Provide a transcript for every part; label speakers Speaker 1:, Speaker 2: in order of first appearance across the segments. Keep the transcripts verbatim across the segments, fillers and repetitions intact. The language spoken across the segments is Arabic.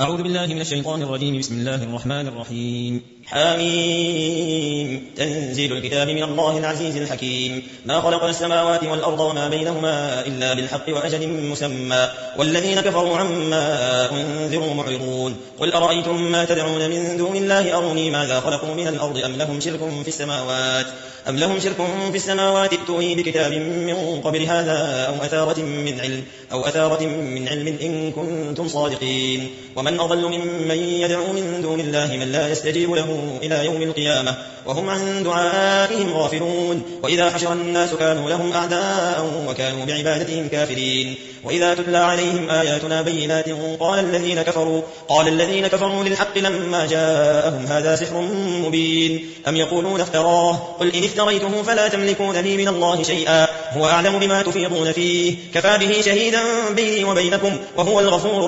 Speaker 1: أعوذ بالله من الشيطان الرجيم. بسم الله الرحمن الرحيم. حميم. تنزيل الكتاب من الله العزيز الحكيم. ما خلق السماوات والأرض وما بينهما إلا بالحق وأجل مسمى والذين كفروا عما أنذروا معرضون. قل أرأيتم ما تدعون من دون الله أروني ماذا خلقوا من الأرض أم لهم شرك في السماوات أم لهم شرك في السماوات ائتوني بكتاب من قبل هذا أو أثارة من علم أو أثارة من علم إن كنتم صادقين. ومن أضل ممن يدعو من دون الله من لا يستجيب له إلى يوم القيامة وهم عن دعائهم غافلون. وإذا حشر الناس كانوا لهم أعداء وكانوا بعبادتهم كافرين. وإذا تتلى عليهم آياتنا بينات قال الذين كفروا قال الذين كفروا للحق لما جاءهم هذا سحر مبين أم يقولون افتراه قل إن افتريته فلا تملكون لي من الله شيئا هو أعلم بما تفيضون فيه كفى به شهيدا بيني وبينكم وهو الغفور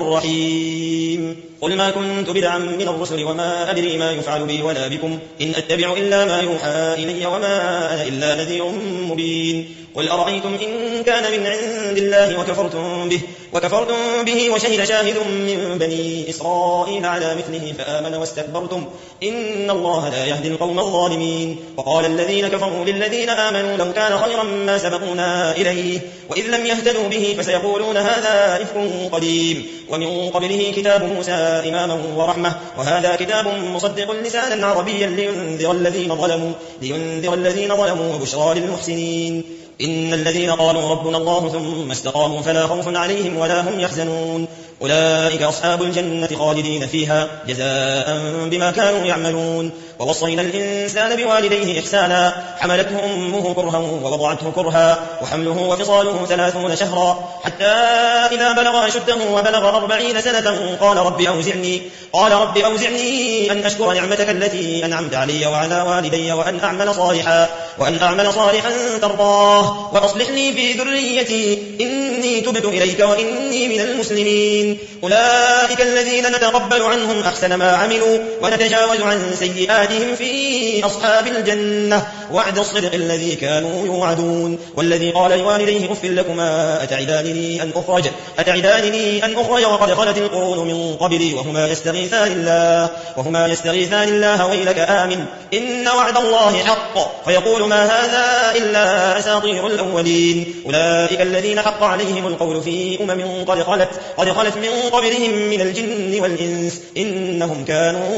Speaker 1: الرحيم. قل ما كنت بدعا من الرسل وما أدري ما يفعل بي ولا بكم إن أتبع إلا ما يوحى إلي وما أنا إلا نذير مبين. قل أرأيتم إن كان من عند الله وكفرتم به وكفرتم به وشهد شاهد من بني إسرائيل على مثله فآمن واستكبرتم إن الله لا يهدي القوم الظالمين. وقال الذين كفروا للذين آمنوا لو كان خيرا ما سبقونا إليه وإذ لم يهتدوا به فسيقولون هذا إفك قديم ومن قبله كتاب موسى إماما ورحمة وهذا كتاب مصدق لسانا عربيا لينذر الذين ظلموا لينذر الذين ظلموا وبشرى للمحسنين. إن الذين قالوا ربنا الله ثم استقاموا فلا خوف عليهم ولا هم يحزنون أولئك أصحاب الجنة خالدين فيها جزاء بما كانوا يعملون. ووصينا الإنسان بوالديه إحسانا حملته أمه كرها ووضعته كرها وحمله وفصاله ثلاثون شهرا حتى إذا بلغ أشده وبلغ أربعين سنة قال رب أوزعني قال رب أوزعني أن أشكر نعمتك التي أنعمت علي وعلى والدي وأن أعمل صالحا وأن أعمل صالحا ترضاه وأصلح لي في ذريتي إني تبت إليك وإني من المسلمين. أولئك الذين نتقبل عنهم أحسن ما عملوا ونتجاوز عن سيئاتهم في أصحاب الجنة وعد الصدق الذي كانوا يوعدون. والذي قال لوالديه أف لكما أتعدانني أن أخرج أتعدانني أن أخرج وقد خلت القرون من قبلي وهما يستغيثان الله وهما يستغيثان الله ويلك آمن إن وعد الله حق فيقول ما هذا إلا أساطير الأولين. أولئك الذين حق عليهم القول في أمم قد خلت قد خلت من قبلهم من الجن والإنس إنهم كانوا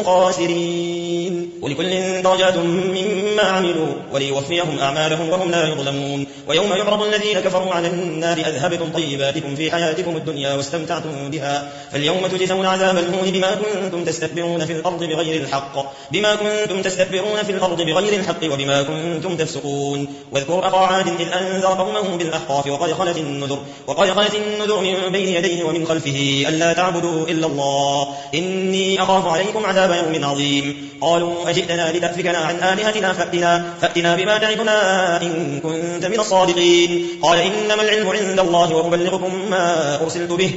Speaker 1: خاسرين. ولكل درجات مما عملوا وليوفيهم أعمالهم وهم لا يظلمون. ويوم يعرض الذين كفروا على النار أذهبتم طيباتكم في حياتكم الدنيا واستمتعتم بها فاليوم تجزون عذاب الهون بما كنتم تستكبرون في الأرض بغير الحق بما كنتم تستكبرون في الأرض بغير الحق وبما كنتم تفسقون. واذكر أخا عاد إذ أنذر قومه بالأحقاف وقد خلت النذر وقد خلت النذر من بين يديه ومن خلفه ألا تعبدوا إلا الله إني أخاف عليكم عذاب يوم عظيم. قالوا أجئتنا لتأفكنا عن آلهتنا فأتنا, فأتنا بما تعدنا إن كنت من الصادقين. قال إنما العلم عند الله وأبلغكم ما أرسلت به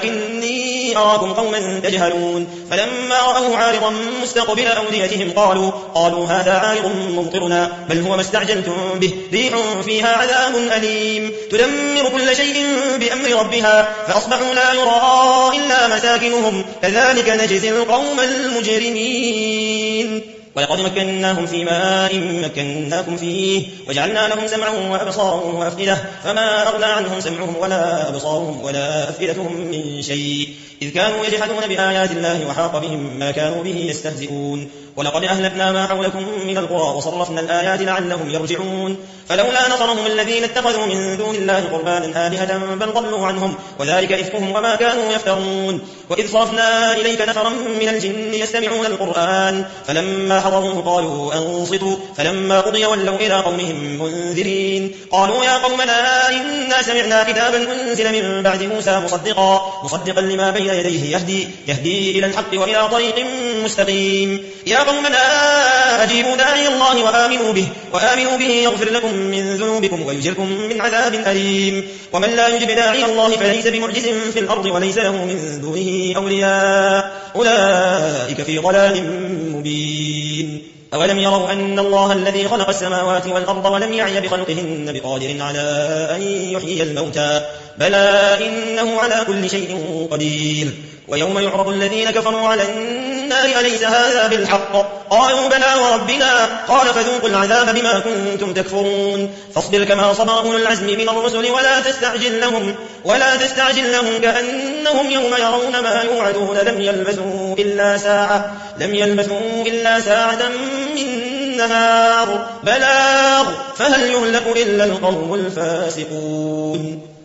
Speaker 1: ولكني أراكم قوما تجهلون. فلما رأوا عارضا مستقبل أوديتهم قالوا قالوا هذا عارض ممطرنا بل هو ما استعجلتم به ريح فيها عذاب أليم تدمر كل شيء بأمر ربها فأصبحوا لا يرى إلا مساكنهم كذلك نجزي القوم المجرمين. ولقد مكناهم في ماء مكناكم فيه وجعلنا لهم سمعا وأبصارا وأفئدة فما أغنى عنهم سمعهم ولا أبصارهم ولا أفئدتهم من شيء إذ كانوا يجحدون بآيات الله وحاق بهم ما كانوا به يستهزئون. ولقد أهلكنا ما حولكم من القرى وصرفنا الآيات لعلهم يرجعون. فلولا نصرهم الذين اتخذوا من دون الله قربانا آلهة بل ضلوا عنهم وذلك إفكهم وما كانوا يفترون. وإذ صرفنا إليك نفرا من الجن يستمعون القرآن فلما حضروه قالوا أنصتوا فلما قضي ولوا إلى قومهم منذرين. قالوا يا قومنا إنا سمعنا كتابا أنزل من بعد موسى مصدقا مصدقا لما بين يديه يهدي, يهدي إلى الحق وإلى طريق مستقيم. يا قومنا أجيبوا داعي الله وآمنوا به وآمنوا به يغفر لكم من ذنوبكم ويجركم من عذاب أليم. ومن لا يجب داعي الله فليس بمعجز في الأرض وليس له من دونه أولياء أولئك في ضلال مبين. أولم يروا أن الله الذي خلق السماوات والأرض ولم يعي بخلقهن بقادر على أن يحيي الموتى بلى إنه على كل شيء قدير. ويوم يعرض الذين كفروا على النار أليس هذا بالحق قالوا بلى وربنا قال فذوقوا العذاب بما كنتم تكفرون فاصبر كما صبر أولو العزم من الرسل ولا تستعجل لهم ولا تستعجل لهم كأنهم يوم يرون ما يوعدون لم يلبثوا إلا ساعة لم يلبثوا إلا ساعة من نهار بلاغ فهل يهلك إلا القوم الفاسقون.